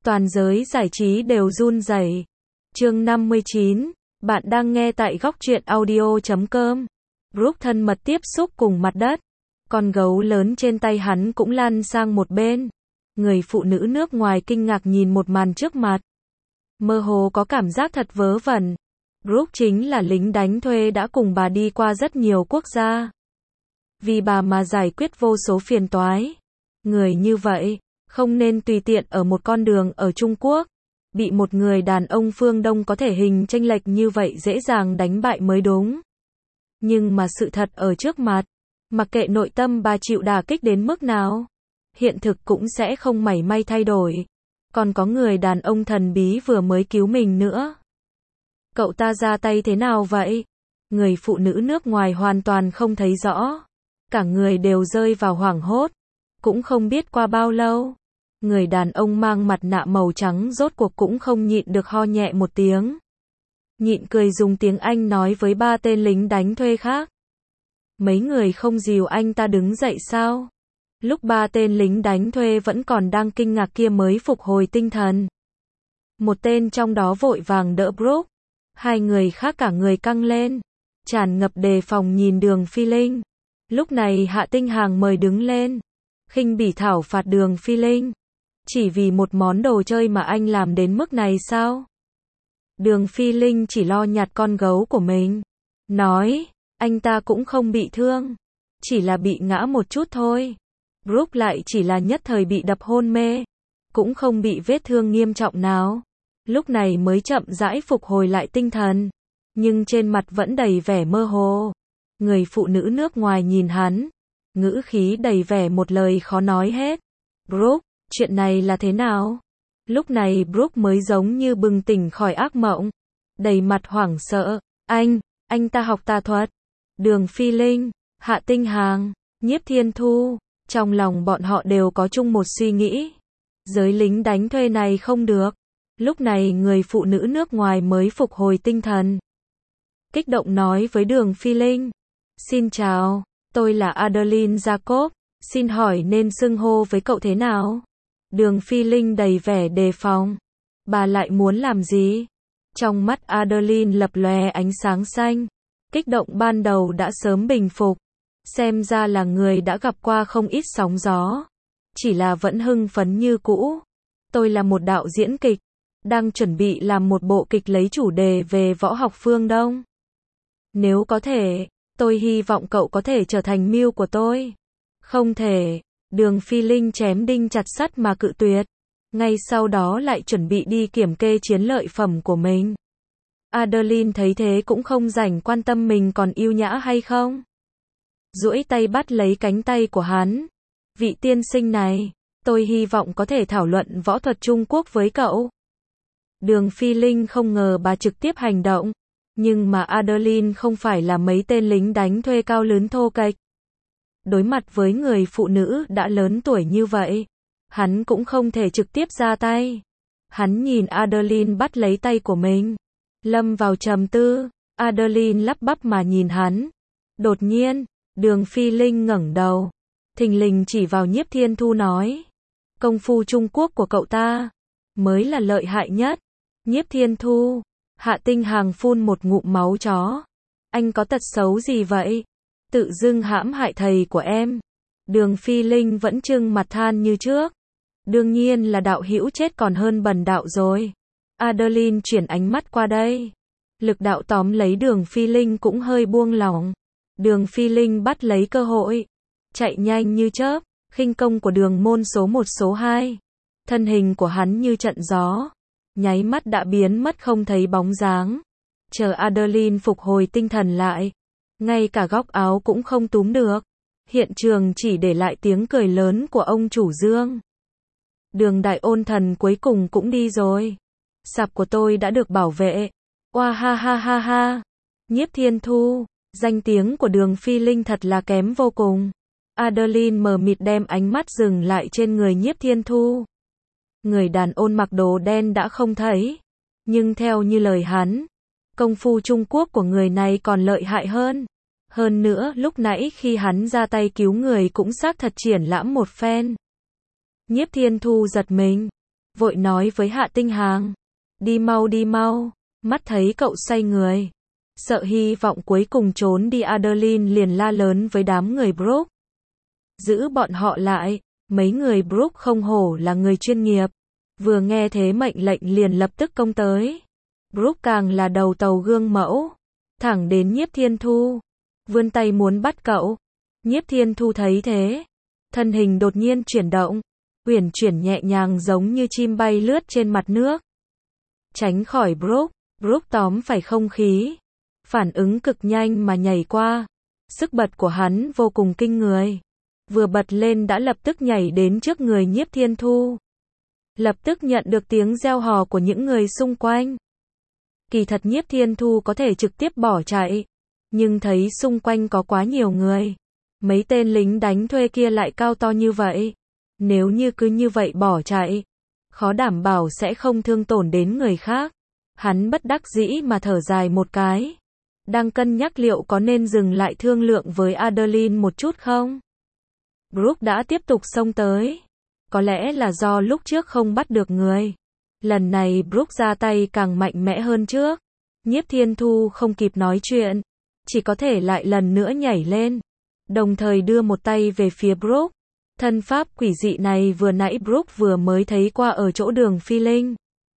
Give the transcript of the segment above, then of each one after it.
Toàn giới giải trí đều run rẩy. Chương 59, bạn đang nghe tại góc truyện audio.com. Brooke thân mật tiếp xúc cùng mặt đất. Con gấu lớn trên tay hắn cũng lăn sang một bên. Người phụ nữ nước ngoài kinh ngạc nhìn một màn trước mặt. Mơ hồ có cảm giác thật vớ vẩn. Brooke chính là lính đánh thuê đã cùng bà đi qua rất nhiều quốc gia. Vì bà mà giải quyết vô số phiền toái. Người như vậy, không nên tùy tiện ở một con đường ở Trung Quốc. Bị một người đàn ông phương Đông có thể hình chênh lệch như vậy dễ dàng đánh bại mới đúng. Nhưng mà sự thật ở trước mặt, mặc kệ nội tâm bà chịu đả kích đến mức nào, hiện thực cũng sẽ không mảy may thay đổi. Còn có người đàn ông thần bí vừa mới cứu mình nữa. Cậu ta ra tay thế nào vậy? Người phụ nữ nước ngoài hoàn toàn không thấy rõ. Cả người đều rơi vào hoảng hốt. Cũng không biết qua bao lâu. Người đàn ông mang mặt nạ màu trắng rốt cuộc cũng không nhịn được ho nhẹ một tiếng. Nhịn cười dùng tiếng Anh nói với ba tên lính đánh thuê khác. Mấy người không dìu anh ta đứng dậy sao? Lúc ba tên lính đánh thuê vẫn còn đang kinh ngạc kia mới phục hồi tinh thần. Một tên trong đó vội vàng đỡ Brooke. Hai người khác cả người căng lên. Tràn ngập đề phòng nhìn Đường Phi Linh. Lúc này Hạ Tinh Hằng mời đứng lên. Khinh bỉ thảo phạt Đường Phi Linh. Chỉ vì một món đồ chơi mà anh làm đến mức này sao? Đường Phi Linh chỉ lo nhặt con gấu của mình. Nói, anh ta cũng không bị thương. Chỉ là bị ngã một chút thôi. Brooke lại chỉ là nhất thời bị đập hôn mê. Cũng không bị vết thương nghiêm trọng nào. Lúc này mới chậm rãi phục hồi lại tinh thần. Nhưng trên mặt vẫn đầy vẻ mơ hồ. Người phụ nữ nước ngoài nhìn hắn. Ngữ khí đầy vẻ một lời khó nói hết. Brooke, chuyện này là thế nào? Lúc này Brooke mới giống như bừng tỉnh khỏi ác mộng. Đầy mặt hoảng sợ. Anh ta học tà thuật. Đường Phi Linh, Hạ Tinh Hằng, Nhiếp Thiên Thu. Trong lòng bọn họ đều có chung một suy nghĩ. Giới lính đánh thuê này không được. Lúc này người phụ nữ nước ngoài mới phục hồi tinh thần. Kích động nói với Đường Phi Linh. Xin chào, tôi là Adeline Jacob. Xin hỏi nên xưng hô với cậu thế nào? Đường Phi Linh đầy vẻ đề phòng. Bà lại muốn làm gì? Trong mắt Adeline lập lòe ánh sáng xanh. Kích động ban đầu đã sớm bình phục. Xem ra là người đã gặp qua không ít sóng gió. Chỉ là vẫn hưng phấn như cũ. Tôi là một đạo diễn kịch. Đang chuẩn bị làm một bộ kịch lấy chủ đề về võ học phương Đông. Nếu có thể, tôi hy vọng cậu có thể trở thành muse của tôi. Không thể. Đường Phi Linh chém đinh chặt sắt mà cự tuyệt. Ngay sau đó lại chuẩn bị đi kiểm kê chiến lợi phẩm của mình. Adeline thấy thế cũng không rảnh quan tâm mình còn yêu nhã hay không. Duỗi tay bắt lấy cánh tay của hắn. Vị tiên sinh này, tôi hy vọng có thể thảo luận võ thuật Trung Quốc với cậu. Đường Phi Linh không ngờ bà trực tiếp hành động. Nhưng mà Adeline không phải là mấy tên lính đánh thuê cao lớn thô kệch. Đối mặt với người phụ nữ đã lớn tuổi như vậy, hắn cũng không thể trực tiếp ra tay. Hắn nhìn Adeline bắt lấy tay của mình. Lâm vào trầm tư, Adeline lắp bắp mà nhìn hắn. Đột nhiên, Đường Phi Linh ngẩng đầu. Thình lình chỉ vào Nhiếp Thiên Thu nói. Công phu Trung Quốc của cậu ta mới là lợi hại nhất. Nhiếp Thiên Thu, Hạ Tinh Hằng phun một ngụm máu chó. Anh có tật xấu gì vậy? Tự dưng hãm hại thầy của em. Đường Phi Linh vẫn trưng mặt than như trước. Đương nhiên là đạo hữu chết còn hơn bần đạo rồi. Adeline chuyển ánh mắt qua đây. Lực đạo tóm lấy Đường Phi Linh cũng hơi buông lỏng. Đường Phi Linh bắt lấy cơ hội. Chạy nhanh như chớp. Khinh công của Đường môn số 1 số 2. Thân hình của hắn như trận gió. Nháy mắt đã biến mất không thấy bóng dáng. Chờ Adeline phục hồi tinh thần lại. Ngay cả góc áo cũng không túm được. Hiện trường chỉ để lại tiếng cười lớn của ông chủ Dương. Đường đại ôn thần cuối cùng cũng đi rồi. Sạp của tôi đã được bảo vệ. Oa ha ha ha ha. Nhiếp Thiên Thu. Danh tiếng của Đường Phi Linh thật là kém vô cùng. Adeline mờ mịt đem ánh mắt dừng lại trên người Nhiếp Thiên Thu. Người đàn ôn mặc đồ đen đã không thấy. Nhưng theo như lời hắn, công phu Trung Quốc của người này còn lợi hại hơn. Hơn nữa, lúc nãy khi hắn ra tay cứu người cũng xác thật triển lãm một phen. Nhiếp Thiên Thu giật mình. vội nói với Hạ Tinh Hằng. Đi mau đi mau, mắt thấy cậu xoay người. Sợ hy vọng cuối cùng trốn đi, Adeline liền la lớn với đám người Brooke. Giữ bọn họ lại, mấy người Brooke không hổ là người chuyên nghiệp. Vừa nghe thế mệnh lệnh liền lập tức công tới. Brooke càng là đầu tàu gương mẫu. Thẳng đến Nhiếp Thiên Thu. Vươn tay muốn bắt cậu. Nhiếp Thiên Thu thấy thế. Thân hình đột nhiên chuyển động. Uyển chuyển nhẹ nhàng giống như chim bay lướt trên mặt nước. Tránh khỏi Brooke. Brooke tóm phải không khí. Phản ứng cực nhanh mà nhảy qua. Sức bật của hắn vô cùng kinh người. Vừa bật lên đã lập tức nhảy đến trước người Nhiếp Thiên Thu. Lập tức nhận được tiếng reo hò của những người xung quanh. Kỳ thật Nhiếp Thiên Thu có thể trực tiếp bỏ chạy. Nhưng thấy xung quanh có quá nhiều người. Mấy tên lính đánh thuê kia lại cao to như vậy. Nếu như cứ như vậy bỏ chạy, khó đảm bảo sẽ không thương tổn đến người khác. Hắn bất đắc dĩ mà thở dài một cái. Đang cân nhắc liệu có nên dừng lại thương lượng với Adeline một chút không? Brooke đã tiếp tục xông tới. Có lẽ là do lúc trước không bắt được người. Lần này Brooke ra tay càng mạnh mẽ hơn trước. Nhiếp Thiên Thu không kịp nói chuyện. Chỉ có thể lại lần nữa nhảy lên. Đồng thời đưa một tay về phía Brooke. Thân pháp quỷ dị này vừa nãy Brooke vừa mới thấy qua ở chỗ Đường Phi Linh.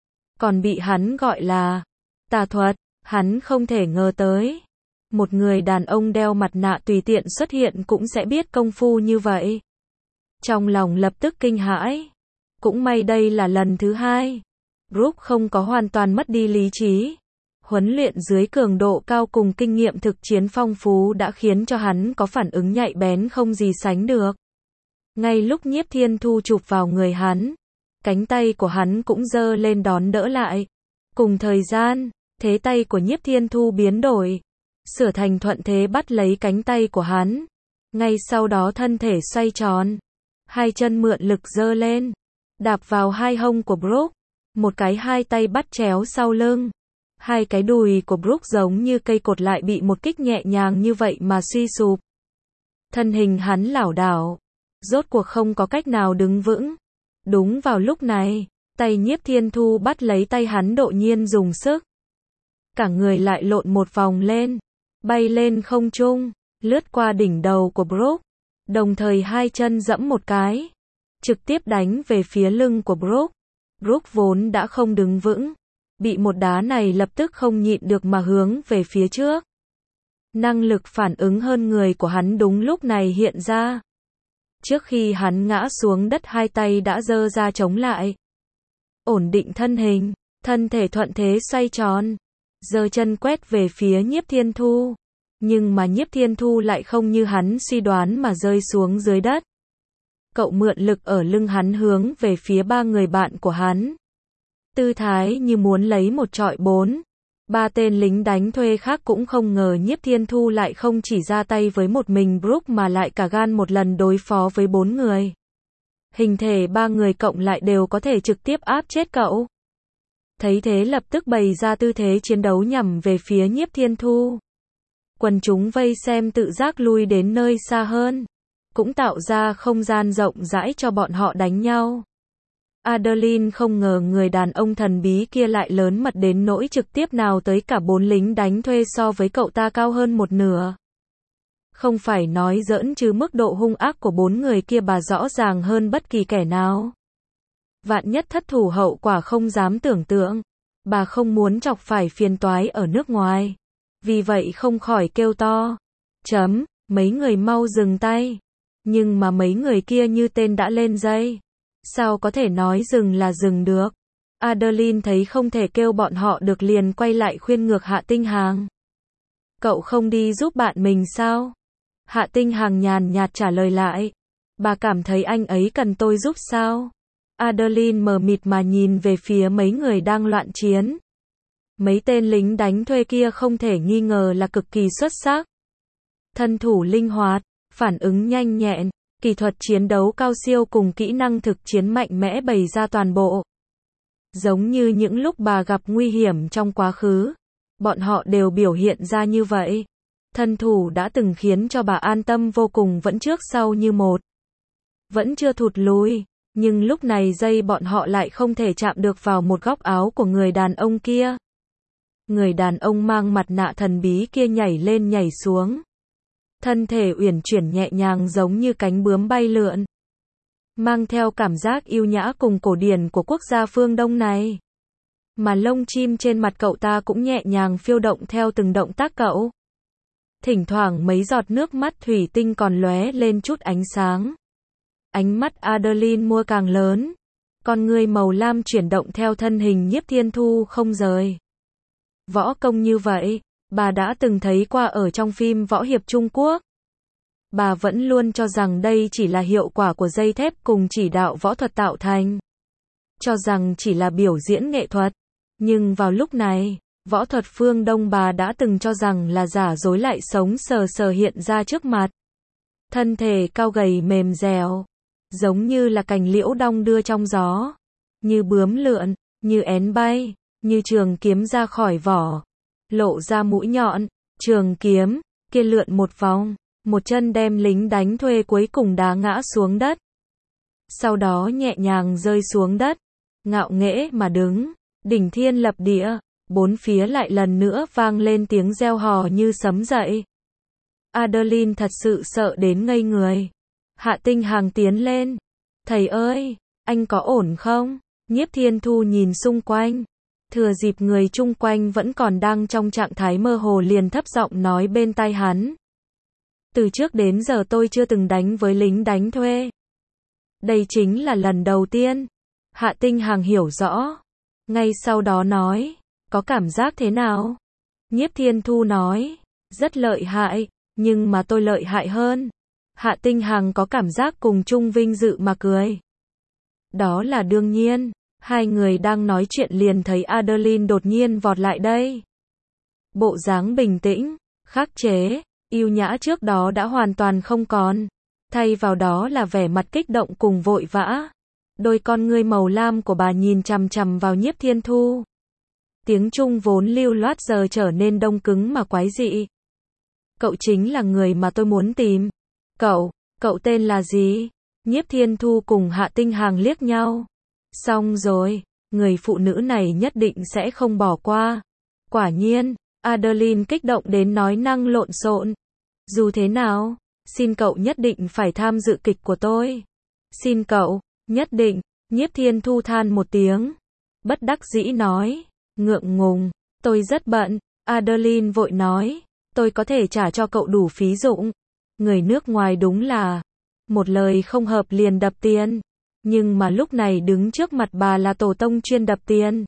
Còn bị hắn gọi là tà thuật. Hắn không thể ngờ tới. Một người đàn ông đeo mặt nạ tùy tiện xuất hiện cũng sẽ biết công phu như vậy. Trong lòng lập tức kinh hãi. Cũng may đây là lần thứ hai. Brooke không có hoàn toàn mất đi lý trí. Huấn luyện dưới cường độ cao cùng kinh nghiệm thực chiến phong phú đã khiến cho hắn có phản ứng nhạy bén không gì sánh được. Ngay lúc Nhiếp Thiên Thu chụp vào người hắn, cánh tay của hắn cũng giơ lên đón đỡ lại. Cùng thời gian, thế tay của Nhiếp Thiên Thu biến đổi, sửa thành thuận thế bắt lấy cánh tay của hắn. Ngay sau đó thân thể xoay tròn, hai chân mượn lực giơ lên, đạp vào hai hông của Brooke, một cái hai tay bắt chéo sau lưng. Hai cái đùi của Brooke giống như cây cột lại bị một kích nhẹ nhàng như vậy mà suy sụp. Thân hình hắn lảo đảo, rốt cuộc không có cách nào đứng vững. Đúng vào lúc này, tay Nhiếp Thiên Thu bắt lấy tay hắn đột nhiên dùng sức. Cả người lại lộn một vòng lên, bay lên không trung, lướt qua đỉnh đầu của Brooke, đồng thời hai chân giẫm một cái, trực tiếp đánh về phía lưng của Brooke. Brooke vốn đã không đứng vững, bị một đá này lập tức không nhịn được mà hướng về phía trước. Năng lực phản ứng hơn người của hắn đúng lúc này hiện ra. Trước khi hắn ngã xuống đất hai tay đã giơ ra chống lại. Ổn định thân hình, thân thể thuận thế xoay tròn, giơ chân quét về phía Nhiếp Thiên Thu. Nhưng mà Nhiếp Thiên Thu lại không như hắn suy đoán mà rơi xuống dưới đất. Cậu mượn lực ở lưng hắn hướng về phía ba người bạn của hắn. Tư thái như muốn lấy một trọi bốn. Ba tên lính đánh thuê khác cũng không ngờ Nhiếp Thiên Thu lại không chỉ ra tay với một mình Brooke mà lại cả gan một lần đối phó với bốn người. Hình thể ba người cộng lại đều có thể trực tiếp áp chết cậu. Thấy thế lập tức bày ra tư thế chiến đấu nhằm về phía Nhiếp Thiên Thu. Quần chúng vây xem tự giác lui đến nơi xa hơn, cũng tạo ra không gian rộng rãi cho bọn họ đánh nhau. Adeline không ngờ người đàn ông thần bí kia lại lớn mật đến nỗi trực tiếp nào tới cả bốn lính đánh thuê so với cậu ta cao hơn một nửa. Không phải nói giỡn chứ mức độ hung ác của bốn người kia bà rõ ràng hơn bất kỳ kẻ nào. Vạn nhất thất thủ hậu quả không dám tưởng tượng. Bà không muốn chọc phải phiền toái ở nước ngoài. Vì vậy không khỏi kêu to. Mấy người mau dừng tay. Nhưng mà mấy người kia như tên đã lên dây. Sao có thể nói dừng là dừng được. Adeline thấy không thể kêu bọn họ được liền quay lại khuyên ngược Hạ Tinh Hằng. Cậu không đi giúp bạn mình sao? Hạ Tinh Hằng nhàn nhạt trả lời lại. Bà cảm thấy anh ấy cần tôi giúp sao? Adeline mờ mịt mà nhìn về phía mấy người đang loạn chiến. Mấy tên lính đánh thuê kia không thể nghi ngờ là cực kỳ xuất sắc. Thân thủ linh hoạt, phản ứng nhanh nhẹn, kỹ thuật chiến đấu cao siêu cùng kỹ năng thực chiến mạnh mẽ bày ra toàn bộ. Giống như những lúc bà gặp nguy hiểm trong quá khứ, bọn họ đều biểu hiện ra như vậy. Thân thủ đã từng khiến cho bà an tâm vô cùng vẫn trước sau như một. Vẫn chưa thụt lùi, Nhưng lúc này giây bọn họ lại không thể chạm được vào một góc áo của người đàn ông kia. Người đàn ông mang mặt nạ thần bí kia nhảy lên nhảy xuống. Thân thể uyển chuyển nhẹ nhàng giống như cánh bướm bay lượn. Mang theo cảm giác yêu nhã cùng cổ điển của quốc gia phương Đông này. Mà lông chim trên mặt cậu ta cũng nhẹ nhàng phiêu động theo từng động tác cậu. Thỉnh thoảng mấy giọt nước mắt thủy tinh còn lóe lên chút ánh sáng. Ánh mắt Adeline mua càng lớn. Con ngươi màu lam chuyển động theo thân hình Nhiếp Thiên Thu không rời. Võ công như vậy, bà đã từng thấy qua ở trong phim võ hiệp Trung Quốc. Bà vẫn luôn cho rằng đây chỉ là hiệu quả của dây thép cùng chỉ đạo võ thuật tạo thành. Cho rằng chỉ là biểu diễn nghệ thuật. Nhưng vào lúc này, võ thuật phương Đông bà đã từng cho rằng là giả dối lại sống sờ sờ hiện ra trước mặt. Thân thể cao gầy mềm dẻo, giống như là cành liễu đong đưa trong gió, như bướm lượn, như én bay, như trường kiếm ra khỏi vỏ, lộ ra mũi nhọn, trường kiếm kia lượn một vòng, một chân đem lính đánh thuê cuối cùng đá ngã xuống đất. Sau đó nhẹ nhàng rơi xuống đất, ngạo nghễ mà đứng, đỉnh thiên lập địa, bốn phía lại lần nữa vang lên tiếng reo hò như sấm dậy. Adeline thật sự sợ đến ngây người. Hạ Tinh Hằng tiến lên. Thầy ơi, anh có ổn không? Nhiếp Thiên Thu nhìn xung quanh. Thừa dịp người chung quanh vẫn còn đang trong trạng thái mơ hồ liền thấp giọng nói bên tai hắn. Từ trước đến giờ tôi chưa từng đánh với lính đánh thuê. Đây chính là lần đầu tiên. Hạ Tinh Hằng hiểu rõ. Ngay sau đó nói, có cảm giác thế nào? Nhiếp Thiên Thu nói, rất lợi hại, nhưng mà tôi lợi hại hơn. Hạ Tinh Hằng có cảm giác cùng chung vinh dự mà cười. Đó là đương nhiên. Hai người đang nói chuyện liền thấy Adeline đột nhiên vọt lại đây. Bộ dáng bình tĩnh, khắc chế, yêu nhã trước đó đã hoàn toàn không còn. Thay vào đó là vẻ mặt kích động cùng vội vã. Đôi con ngươi màu lam của bà nhìn chằm chằm vào Nhiếp Thiên Thu. Tiếng Trung vốn lưu loát giờ trở nên đông cứng mà quái dị. Cậu chính là người mà tôi muốn tìm. Cậu tên là gì? Nhiếp Thiên Thu cùng Hạ Tinh Hằng liếc nhau. Xong rồi, người phụ nữ này nhất định sẽ không bỏ qua. Quả nhiên, Adeline kích động đến nói năng lộn xộn. Dù thế nào, xin cậu nhất định phải tham dự kịch của tôi. Xin cậu, nhất định. Nhiếp Thiên Thu than một tiếng. Bất đắc dĩ nói, ngượng ngùng, tôi rất bận. Adeline vội nói, tôi có thể trả cho cậu đủ phí dụng. Người nước ngoài đúng là, một lời không hợp liền đập tiền. Nhưng mà lúc này đứng trước mặt bà là tổ tông chuyên đập tiền.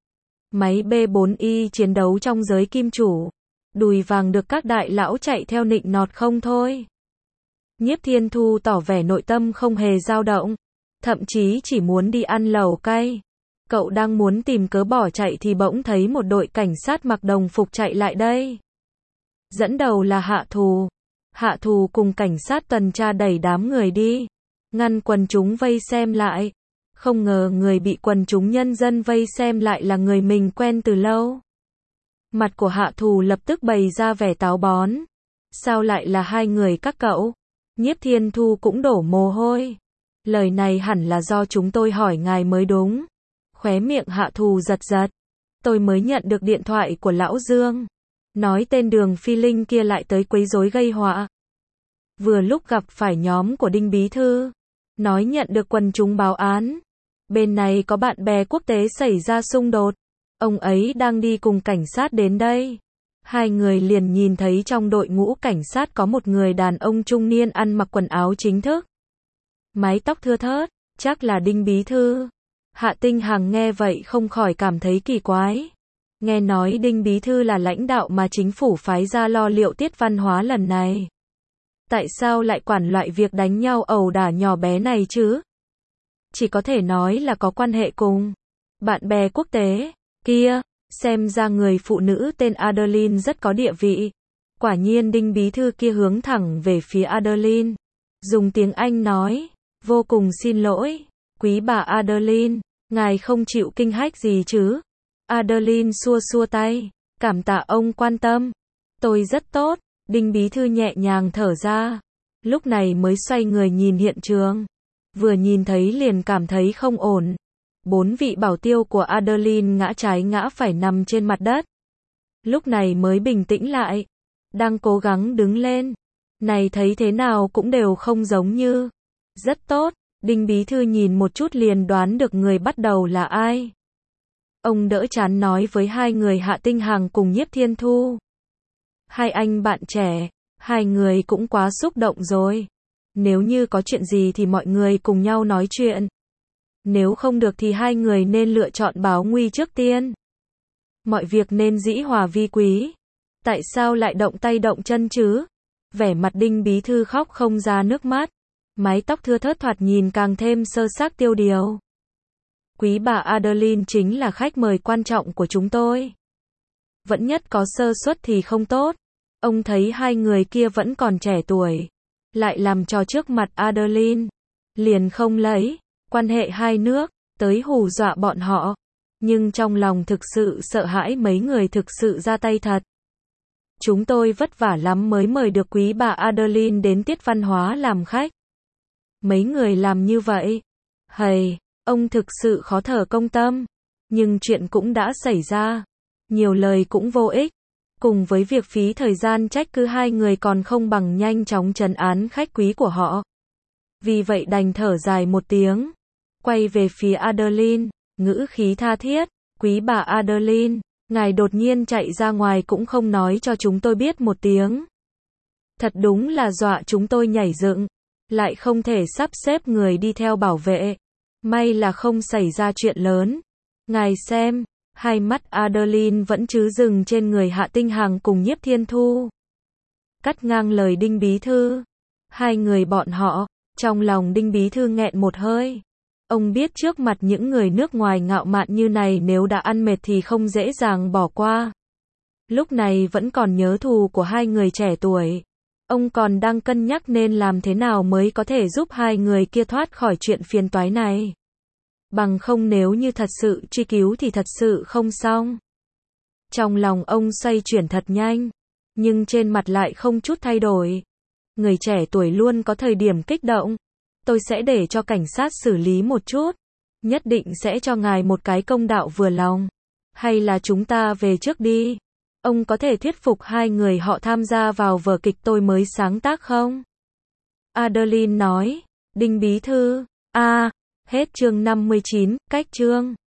Máy B4Y chiến đấu trong giới kim chủ. Đùi vàng được các đại lão chạy theo nịnh nọt không thôi. Nhiếp Thiên Thu tỏ vẻ nội tâm không hề dao động. Thậm chí chỉ muốn đi ăn lẩu cay. Cậu đang muốn tìm cớ bỏ chạy thì bỗng thấy một đội cảnh sát mặc đồng phục chạy lại đây. Dẫn đầu là Hạ Thù. Hạ Thù cùng cảnh sát tuần tra đẩy đám người đi. Ngăn quần chúng vây xem lại. Không ngờ người bị quần chúng nhân dân vây xem lại là người mình quen từ lâu. Mặt của Hạ Thù lập tức bày ra vẻ táo bón. Sao lại là hai người các cậu? Nhiếp Thiên Thu cũng đổ mồ hôi. Lời này hẳn là do chúng tôi hỏi ngài mới đúng. Khóe miệng Hạ Thù giật giật. Tôi mới nhận được điện thoại của Lão Dương. Nói tên Đường Phi Linh kia lại tới quấy rối gây họa. Vừa lúc gặp phải nhóm của Đinh Bí Thư. Nói nhận được quần chúng báo án. Bên này có bạn bè quốc tế xảy ra xung đột. Ông ấy đang đi cùng cảnh sát đến đây. Hai người liền nhìn thấy trong đội ngũ cảnh sát có một người đàn ông trung niên ăn mặc quần áo chính thức. Mái tóc thưa thớt, chắc là Đinh Bí Thư. Hạ Tinh Hằng nghe vậy không khỏi cảm thấy kỳ quái. Nghe nói Đinh Bí Thư là lãnh đạo mà chính phủ phái ra lo liệu tiết văn hóa lần này. Tại sao lại quản loại việc đánh nhau ẩu đả nhỏ bé này chứ? Chỉ có thể nói là có quan hệ cùng bạn bè quốc tế. Kia, xem ra người phụ nữ tên Adeline rất có địa vị. Quả nhiên Đinh Bí Thư kia hướng thẳng về phía Adeline. Dùng tiếng Anh nói, vô cùng xin lỗi, quý bà Adeline, ngài không chịu kinh hách gì chứ? Adeline xua xua tay, cảm tạ ông quan tâm. Tôi rất tốt. Đinh Bí Thư nhẹ nhàng thở ra. Lúc này mới xoay người nhìn hiện trường. Vừa nhìn thấy liền cảm thấy không ổn. 4 vị bảo tiêu của Adeline ngã trái ngã phải nằm trên mặt đất. Lúc này mới bình tĩnh lại. Đang cố gắng đứng lên. Này thấy thế nào cũng đều không giống như. Rất tốt, Đinh bí thư nhìn một chút liền đoán được người bắt đầu là ai. Ông đỡ chán nói với hai người Hạ Tinh Hằng cùng Nhiếp Thiên Thu. Hai anh bạn trẻ, hai người cũng quá xúc động rồi. Nếu như có chuyện gì thì mọi người cùng nhau nói chuyện. Nếu không được thì hai người nên lựa chọn báo nguy trước tiên. Mọi việc nên dĩ hòa vi quý. Tại sao lại động tay động chân chứ? Vẻ mặt Đinh bí thư khóc không ra nước mắt. Mái tóc thưa thớt thoạt nhìn càng thêm sơ xác tiêu điều. Quý bà Adeline chính là khách mời quan trọng của chúng tôi. Vẫn nhất có sơ suất thì không tốt. Ông thấy hai người kia vẫn còn trẻ tuổi. Lại làm trò trước mặt Adeline. Liền không lấy quan hệ hai nước tới hù dọa bọn họ. Nhưng trong lòng thực sự sợ hãi mấy người thực sự ra tay thật. Chúng tôi vất vả lắm mới mời được quý bà Adeline đến tiết văn hóa làm khách. Mấy người làm như vậy. Hầy, ông thực sự khó thở công tâm. Nhưng chuyện cũng đã xảy ra. Nhiều lời cũng vô ích. Cùng với việc phí thời gian trách cứ hai người còn không bằng nhanh chóng trấn án khách quý của họ. Vì vậy đành thở dài một tiếng. Quay về phía Adeline, ngữ khí tha thiết. Quý bà Adeline, ngài đột nhiên chạy ra ngoài cũng không nói cho chúng tôi biết một tiếng. Thật đúng là dọa chúng tôi nhảy dựng. Lại không thể sắp xếp người đi theo bảo vệ. May là không xảy ra chuyện lớn. Ngài xem, hai mắt Adeline vẫn chứ dừng trên người Hạ Tinh Hằng cùng Nhiếp Thiên Thu. Cắt ngang lời Đinh bí thư. Hai người bọn họ, trong lòng Đinh bí thư nghẹn một hơi. Ông biết trước mặt những người nước ngoài ngạo mạn như này nếu đã ăn mệt thì không dễ dàng bỏ qua. Lúc này vẫn còn nhớ thù của hai người trẻ tuổi. Ông còn đang cân nhắc nên làm thế nào mới có thể giúp hai người kia thoát khỏi chuyện phiền toái này. Bằng không nếu như thật sự truy cứu thì thật sự không xong. Trong lòng ông xoay chuyển thật nhanh, nhưng trên mặt lại không chút thay đổi. Người trẻ tuổi luôn có thời điểm kích động. Tôi sẽ để cho cảnh sát xử lý một chút. Nhất định sẽ cho ngài một cái công đạo vừa lòng. Hay là chúng ta về trước đi. Ông có thể thuyết phục hai người họ tham gia vào vở kịch tôi mới sáng tác không? Adeline nói. Đinh bí thư. Hết chương 59, cách chương.